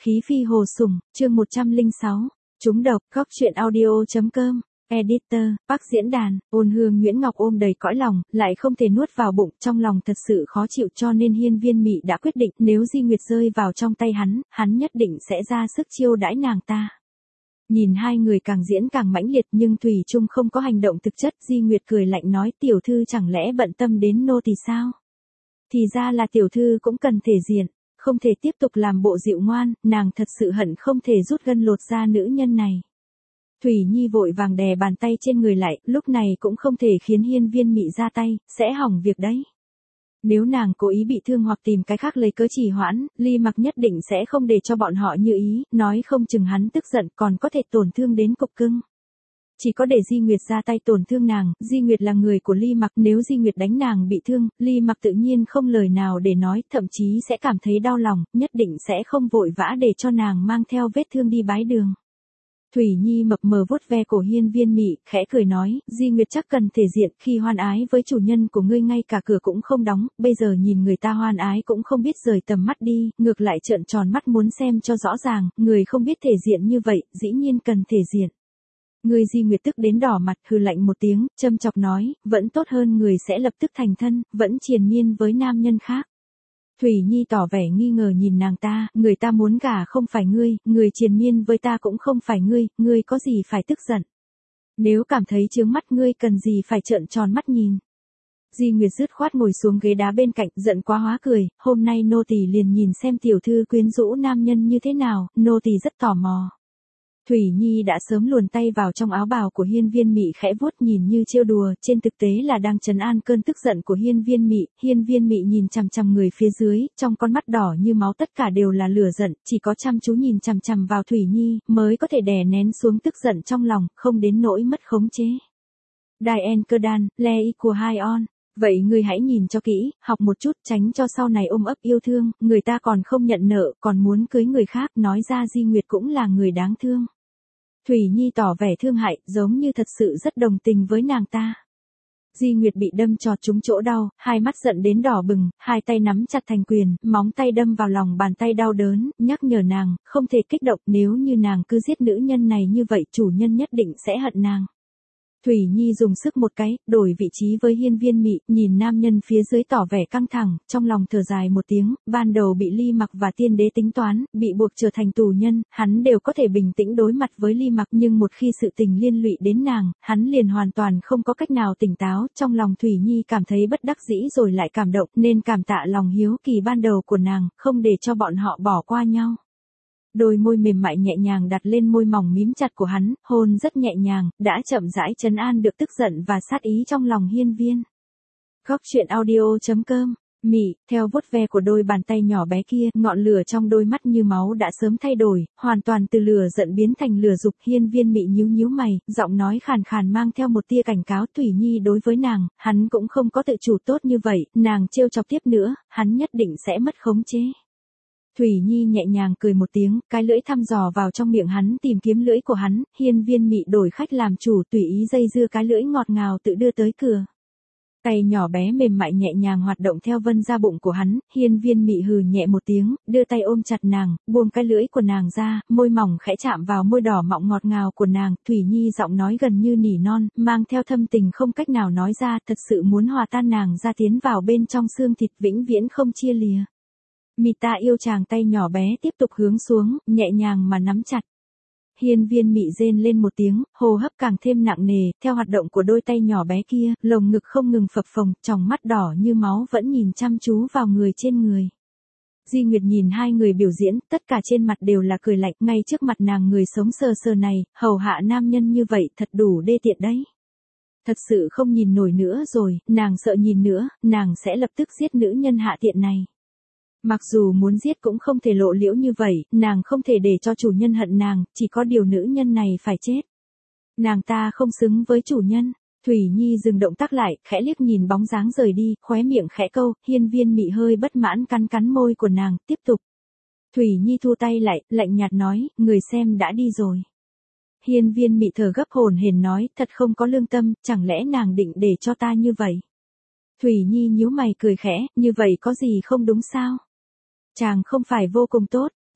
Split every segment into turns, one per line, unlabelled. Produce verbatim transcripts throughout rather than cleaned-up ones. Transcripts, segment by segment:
Khí phi hồ sủng, chương một trăm lẻ sáu, trúng độc, góc truyện audio.com, editor, Bắc diễn đàn, Ôn Hương Nguyễn Ngọc ôm đầy cõi lòng, lại không thể nuốt vào bụng, trong lòng thật sự khó chịu cho nên Hiên Viên Mị đã quyết định nếu Di Nguyệt rơi vào trong tay hắn, hắn nhất định sẽ ra sức chiêu đãi nàng ta. Nhìn hai người càng diễn càng mãnh liệt nhưng Thủy Chung không có hành động thực chất, Di Nguyệt cười lạnh nói tiểu thư chẳng lẽ bận tâm đến nô thì sao? Thì ra là tiểu thư cũng cần thể diện. Không thể tiếp tục làm bộ dịu ngoan, nàng thật sự hận không thể rút gân lột da nữ nhân này. Thủy Nhi vội vàng đè bàn tay trên người lại, lúc này cũng không thể khiến Hiên Viên Mị ra tay, sẽ hỏng việc đấy. Nếu nàng cố ý bị thương hoặc tìm cái khác lấy cớ trì hoãn, Ly Mặc nhất định sẽ không để cho bọn họ như ý, nói không chừng hắn tức giận còn có thể tổn thương đến cục cưng. Chỉ có để Di Nguyệt ra tay tổn thương nàng, Di Nguyệt là người của Ly Mặc, nếu Di Nguyệt đánh nàng bị thương, Ly Mặc tự nhiên không lời nào để nói, thậm chí sẽ cảm thấy đau lòng, nhất định sẽ không vội vã để cho nàng mang theo vết thương đi bái đường. Thủy Nhi mập mờ vuốt ve cổ Hiên Viên Mị, khẽ cười nói, Di Nguyệt chắc cần thể diện, khi hoan ái với chủ nhân của ngươi ngay cả cửa cũng không đóng, bây giờ nhìn người ta hoan ái cũng không biết rời tầm mắt đi, ngược lại trợn tròn mắt muốn xem cho rõ ràng, người không biết thể diện như vậy, dĩ nhiên cần thể diện. Người Di Nguyệt tức đến đỏ mặt, hừ lạnh một tiếng, châm chọc nói, vẫn tốt hơn người sẽ lập tức thành thân, vẫn triền miên với nam nhân khác. Thủy Nhi tỏ vẻ nghi ngờ nhìn nàng ta, người ta muốn gả không phải ngươi, người triền miên với ta cũng không phải ngươi, ngươi có gì phải tức giận. Nếu cảm thấy chướng mắt ngươi cần gì phải trợn tròn mắt nhìn. Di Nguyệt dứt khoát ngồi xuống ghế đá bên cạnh, giận quá hóa cười, hôm nay nô tỳ liền nhìn xem tiểu thư quyến rũ nam nhân như thế nào, nô tỳ rất tò mò. Thủy Nhi đã sớm luồn tay vào trong áo bào của Hiên Viên Mị khẽ vuốt nhìn như trêu đùa, trên thực tế là đang trấn an cơn tức giận của Hiên Viên Mị. Hiên Viên Mị nhìn chằm chằm người phía dưới, trong con mắt đỏ như máu tất cả đều là lửa giận, chỉ có chăm chú nhìn chằm chằm vào Thủy Nhi, mới có thể đè nén xuống tức giận trong lòng, không đến nỗi mất khống chế. Diane Cơ Đan, Le Y của hai on. Vậy ngươi hãy nhìn cho kỹ, học một chút, tránh cho sau này ôm ấp yêu thương, người ta còn không nhận nợ, còn muốn cưới người khác, nói ra Di Nguyệt cũng là người đáng thương. Thủy Nhi tỏ vẻ thương hại, giống như thật sự rất đồng tình với nàng ta. Di Nguyệt bị đâm chọt trúng chỗ đau, hai mắt giận đến đỏ bừng, hai tay nắm chặt thành quyền, móng tay đâm vào lòng bàn tay đau đớn, nhắc nhở nàng, không thể kích động, nếu như nàng cứ giết nữ nhân này như vậy, chủ nhân nhất định sẽ hận nàng. Thủy Nhi dùng sức một cái, đổi vị trí với Hiên Viên Mị, nhìn nam nhân phía dưới tỏ vẻ căng thẳng, trong lòng thở dài một tiếng, ban đầu bị Ly Mặc và Tiên Đế tính toán, bị buộc trở thành tù nhân, hắn đều có thể bình tĩnh đối mặt với Ly Mặc, nhưng một khi sự tình liên lụy đến nàng, hắn liền hoàn toàn không có cách nào tỉnh táo, trong lòng Thủy Nhi cảm thấy bất đắc dĩ rồi lại cảm động, nên cảm tạ lòng hiếu kỳ ban đầu của nàng, không để cho bọn họ bỏ qua nhau. Đôi môi mềm mại nhẹ nhàng đặt lên môi mỏng mím chặt của hắn, hôn rất nhẹ nhàng, đã chậm rãi trấn an được tức giận và sát ý trong lòng Hiên Viên. Góc truyện audio.com, Mị, theo vuốt ve của đôi bàn tay nhỏ bé kia, ngọn lửa trong đôi mắt như máu đã sớm thay đổi, hoàn toàn từ lửa giận biến thành lửa dục. Hiên Viên Mị nhíu nhíu mày, giọng nói khàn khàn mang theo một tia cảnh cáo. Thủy Nhi đối với nàng, hắn cũng không có tự chủ tốt như vậy, nàng trêu chọc tiếp nữa, hắn nhất định sẽ mất khống chế. Thủy Nhi nhẹ nhàng cười một tiếng, cái lưỡi thăm dò vào trong miệng hắn tìm kiếm lưỡi của hắn, Hiên Viên Mị đổi khách làm chủ tùy ý dây dưa cái lưỡi ngọt ngào tự đưa tới cửa. Tay nhỏ bé mềm mại nhẹ nhàng hoạt động theo vân ra bụng của hắn, Hiên Viên Mị hừ nhẹ một tiếng, đưa tay ôm chặt nàng, buông cái lưỡi của nàng ra, môi mỏng khẽ chạm vào môi đỏ mọng ngọt ngào của nàng, Thủy Nhi giọng nói gần như nỉ non, mang theo thâm tình không cách nào nói ra, thật sự muốn hòa tan nàng ra tiến vào bên trong xương thịt vĩnh viễn không chia lìa. Mị ta yêu chàng, tay nhỏ bé tiếp tục hướng xuống, nhẹ nhàng mà nắm chặt. Hiên Viên Mị rên lên một tiếng, hô hấp càng thêm nặng nề, theo hoạt động của đôi tay nhỏ bé kia, lồng ngực không ngừng phập phồng, tròng mắt đỏ như máu vẫn nhìn chăm chú vào người trên người. Di Nguyệt nhìn hai người biểu diễn, tất cả trên mặt đều là cười lạnh, ngay trước mặt nàng người sống sờ sờ này, hầu hạ nam nhân như vậy, thật đủ đê tiện đấy. Thật sự không nhìn nổi nữa rồi, nàng sợ nhìn nữa, nàng sẽ lập tức giết nữ nhân hạ tiện này. Mặc dù muốn giết cũng không thể lộ liễu như vậy, nàng không thể để cho chủ nhân hận nàng, chỉ có điều nữ nhân này phải chết. Nàng ta không xứng với chủ nhân. Thủy Nhi dừng động tác lại, khẽ liếc nhìn bóng dáng rời đi, khóe miệng khẽ câu, Hiên Viên Mị hơi bất mãn cắn cắn môi của nàng, tiếp tục. Thủy Nhi thu tay lại, lạnh nhạt nói, người xem đã đi rồi. Hiên Viên Mị thở gấp hổn hển nói, thật không có lương tâm, chẳng lẽ nàng định để cho ta như vậy? Thủy Nhi nhíu mày cười khẽ, như vậy có gì không đúng sao? Chàng không phải vô cùng tốt,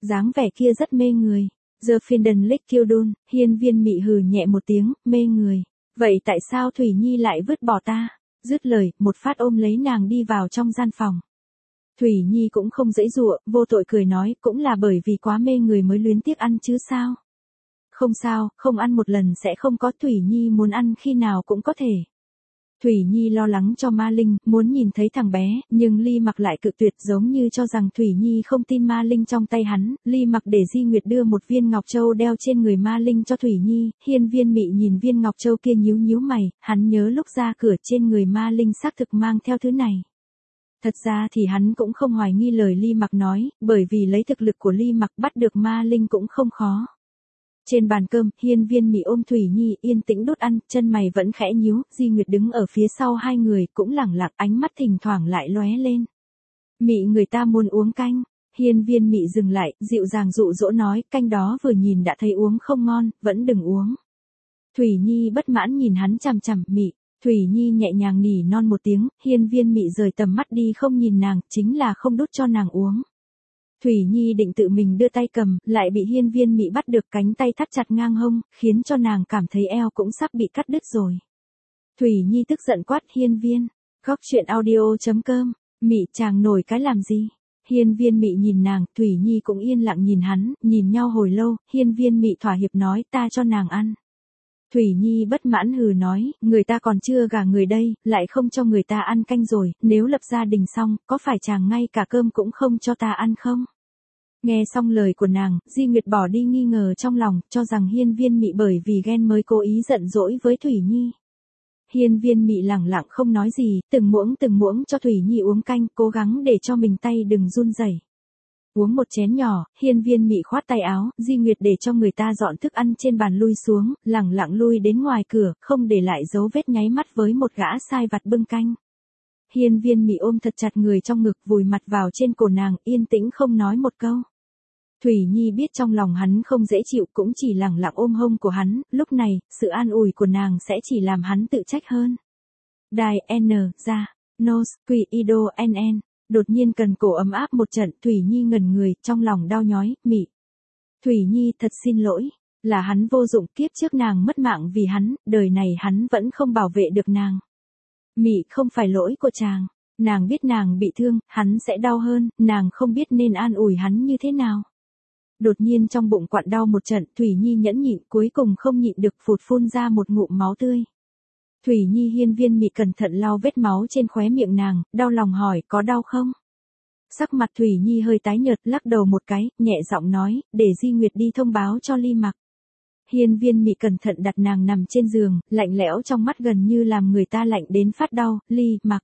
Dáng vẻ kia rất mê người. The Finden Lick Kildun, hiên viên mị hừ nhẹ một tiếng, mê người. Vậy tại sao Thủy Nhi lại vứt bỏ ta? Dứt lời, một phát ôm lấy nàng đi vào trong gian phòng. Thủy Nhi cũng không giãy giụa, vô tội cười nói, cũng là bởi vì quá mê người mới luyến tiếc ăn chứ sao? Không sao, không ăn một lần sẽ không có. Thủy Nhi muốn ăn khi nào cũng có thể. Thủy Nhi lo lắng cho Ma Linh, muốn nhìn thấy thằng bé, nhưng Ly Mặc lại cự tuyệt, giống như cho rằng Thủy Nhi không tin Ma Linh trong tay hắn. Ly Mặc để Di Nguyệt đưa một viên ngọc châu đeo trên người Ma Linh cho Thủy Nhi. Hiên viên mị nhìn viên ngọc châu kia nhíu nhíu mày, hắn nhớ lúc ra cửa trên người Ma Linh xác thực mang theo thứ này. Thật ra thì hắn cũng không hoài nghi lời Ly Mặc nói, bởi vì lấy thực lực của Ly Mặc bắt được Ma Linh cũng không khó. Trên bàn cơm, hiên viên mị ôm Thủy Nhi yên tĩnh đút ăn, chân mày vẫn khẽ nhíu, Di Nguyệt đứng ở phía sau hai người, cũng lẳng lặng, ánh mắt thỉnh thoảng lại lóe lên. Mị người ta muốn uống canh, hiên viên mị dừng lại, dịu dàng dụ dỗ nói, canh đó vừa nhìn đã thấy uống không ngon, vẫn đừng uống. Thủy Nhi bất mãn nhìn hắn chằm chằm, mị, Thủy Nhi nhẹ nhàng nỉ non một tiếng, hiên viên mị rời tầm mắt đi không nhìn nàng, chính là không đút cho nàng uống. Thủy Nhi định tự mình đưa tay cầm, lại bị hiên viên mị bắt được, cánh tay thắt chặt ngang hông, khiến cho nàng cảm thấy eo cũng sắp bị cắt đứt rồi. Thủy Nhi tức giận quát, hiên viên, góc chuyện audio chấm com, mị chàng nổi cái làm gì? Hiên viên mị nhìn nàng, Thủy Nhi cũng yên lặng nhìn hắn, nhìn nhau hồi lâu, hiên viên mị thỏa hiệp nói, ta cho nàng ăn. Thủy Nhi bất mãn hừ nói, người ta còn chưa gả người đây, lại không cho người ta ăn canh rồi, nếu lập gia đình xong, có phải chàng ngay cả cơm cũng không cho ta ăn không? Nghe xong lời của nàng, Di Nguyệt bỏ đi nghi ngờ trong lòng, cho rằng hiên viên mị bởi vì ghen mới cố ý giận dỗi với Thủy Nhi. Hiên viên mị lẳng lặng không nói gì, từng muỗng từng muỗng cho Thủy Nhi uống canh, cố gắng để cho mình tay đừng run rẩy. Uống một chén nhỏ, hiên viên mị khoát tay áo, Di Nguyệt để cho người ta dọn thức ăn trên bàn lui xuống, lẳng lặng lui đến ngoài cửa, không để lại dấu vết nháy mắt với một gã sai vặt bưng canh. Hiên viên mị ôm thật chặt người trong ngực, vùi mặt vào trên cổ nàng, yên tĩnh không nói một câu. Thủy Nhi biết trong lòng hắn không dễ chịu, cũng chỉ lẳng lặng ôm hông của hắn, lúc này, sự an ủi của nàng sẽ chỉ làm hắn tự trách hơn. Đài N, ra, Nos, Quỷ Ido N N, đột nhiên cần cổ ấm áp một trận, Thủy Nhi ngẩn người, trong lòng đau nhói, mị. Thủy Nhi thật xin lỗi, là hắn vô dụng, kiếp trước nàng mất mạng vì hắn, đời này hắn vẫn không bảo vệ được nàng. Mị không phải lỗi của chàng, nàng biết nàng bị thương, hắn sẽ đau hơn, nàng không biết nên an ủi hắn như thế nào. Đột nhiên trong bụng quặn đau một trận, Thủy Nhi nhẫn nhịn, cuối cùng không nhịn được, phụt phun ra một ngụm máu tươi. Thủy Nhi hiên viên mị cẩn thận lau vết máu trên khóe miệng nàng, đau lòng hỏi, có đau không? Sắc mặt Thủy Nhi hơi tái nhợt, lắc đầu một cái, nhẹ giọng nói, để Di Nguyệt đi thông báo cho Ly Mặc. Hiên viên mị cẩn thận đặt nàng nằm trên giường, lạnh lẽo trong mắt gần như làm người ta lạnh đến phát đau, Ly Mặc.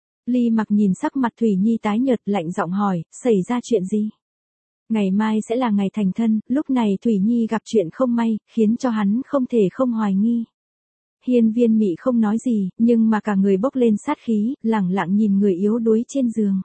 Ly Mặc nhìn sắc mặt Thủy Nhi tái nhợt, lạnh giọng hỏi, xảy ra chuyện gì? Ngày mai sẽ là ngày thành thân, lúc này Thủy Nhi gặp chuyện không may, khiến cho hắn không thể không hoài nghi. Hiên viên mị không nói gì, nhưng mà cả người bốc lên sát khí, lẳng lặng nhìn người yếu đuối trên giường.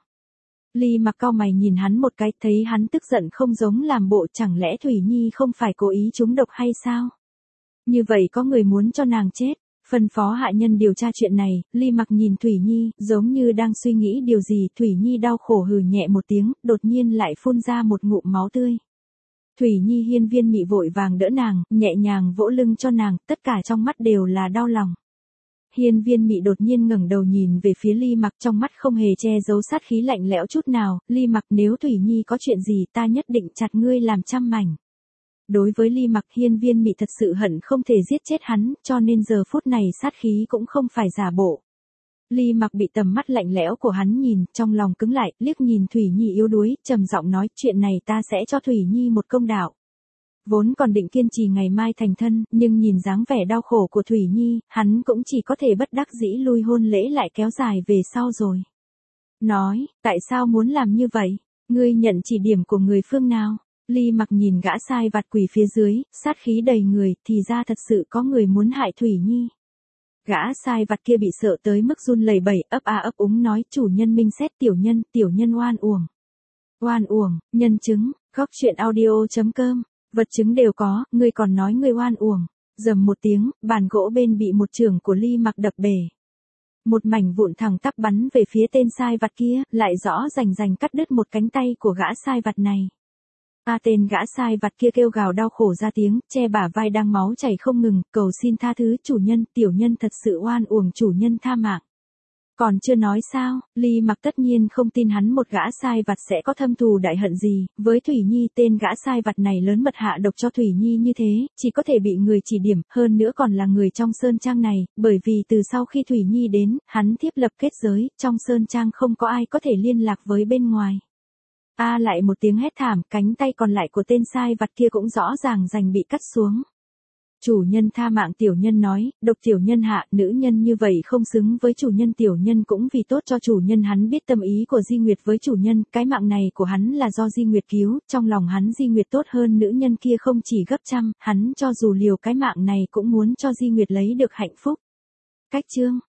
Ly Mặc cau mày nhìn hắn một cái, thấy hắn tức giận không giống làm bộ, chẳng lẽ Thủy Nhi không phải cố ý trúng độc hay sao? Như vậy có người muốn cho nàng chết. Phân phó hạ nhân điều tra chuyện này, Ly Mặc nhìn Thủy Nhi, giống như đang suy nghĩ điều gì, Thủy Nhi đau khổ hừ nhẹ một tiếng, đột nhiên lại phun ra một ngụm máu tươi. Thủy Nhi hiên viên mị vội vàng đỡ nàng, nhẹ nhàng vỗ lưng cho nàng, tất cả trong mắt đều là đau lòng. Hiên viên mị đột nhiên ngẩng đầu nhìn về phía Ly Mặc, trong mắt không hề che giấu sát khí lạnh lẽo chút nào, Ly Mặc, nếu Thủy Nhi có chuyện gì ta nhất định chặt ngươi làm trăm mảnh. Đối với Ly Mặc, hiên viên mị thật sự hận không thể giết chết hắn, cho nên giờ phút này sát khí cũng không phải giả bộ. Ly Mặc bị tầm mắt lạnh lẽo của hắn nhìn, trong lòng cứng lại, liếc nhìn Thủy Nhi yếu đuối, trầm giọng nói, chuyện này ta sẽ cho Thủy Nhi một công đạo. Vốn còn định kiên trì ngày mai thành thân, nhưng nhìn dáng vẻ đau khổ của Thủy Nhi, hắn cũng chỉ có thể bất đắc dĩ lui hôn lễ lại kéo dài về sau rồi. Nói, tại sao muốn làm như vậy? Ngươi nhận chỉ điểm của người phương nào? Ly Mặc nhìn gã sai vặt quỳ phía dưới, sát khí đầy người, thì ra thật sự có người muốn hại Thủy Nhi. Gã sai vặt kia bị sợ tới mức run lẩy bẩy, ấp a ấp úng nói, chủ nhân minh xét, tiểu nhân, tiểu nhân oan uổng. Oan uổng, nhân chứng, góc chuyện audio chấm com, vật chứng đều có, ngươi còn nói ngươi oan uổng. Rầm một tiếng, bàn gỗ bên bị một chưởng của Ly Mặc đập bể. Một mảnh vụn thẳng tắp bắn về phía tên sai vặt kia, lại rõ rành rành cắt đứt một cánh tay của gã sai vặt này. A tên gã sai vặt kia kêu gào đau khổ ra tiếng, che bả vai đang máu chảy không ngừng, cầu xin tha thứ chủ nhân, tiểu nhân thật sự oan uổng chủ nhân tha mạng. Còn chưa nói sao, Ly Mặc tất nhiên không tin hắn một gã sai vặt sẽ có thâm thù đại hận gì, với Thủy Nhi tên gã sai vặt này lớn mật hạ độc cho Thủy Nhi như thế, chỉ có thể bị người chỉ điểm, hơn nữa còn là người trong sơn trang này, bởi vì từ sau khi Thủy Nhi đến, hắn thiết lập kết giới, trong sơn trang không có ai có thể liên lạc với bên ngoài. A lại một tiếng hét thảm, cánh tay còn lại của tên sai vặt kia cũng rõ ràng rành bị cắt xuống. Chủ nhân tha mạng, tiểu nhân nói, độc tiểu nhân hạ, nữ nhân như vậy không xứng với chủ nhân, tiểu nhân cũng vì tốt cho chủ nhân. Hắn biết tâm ý của Di Nguyệt với chủ nhân, cái mạng này của hắn là do Di Nguyệt cứu, trong lòng hắn Di Nguyệt tốt hơn nữ nhân kia không chỉ gấp trăm, hắn cho dù liều cái mạng này cũng muốn cho Di Nguyệt lấy được hạnh phúc. Cách chương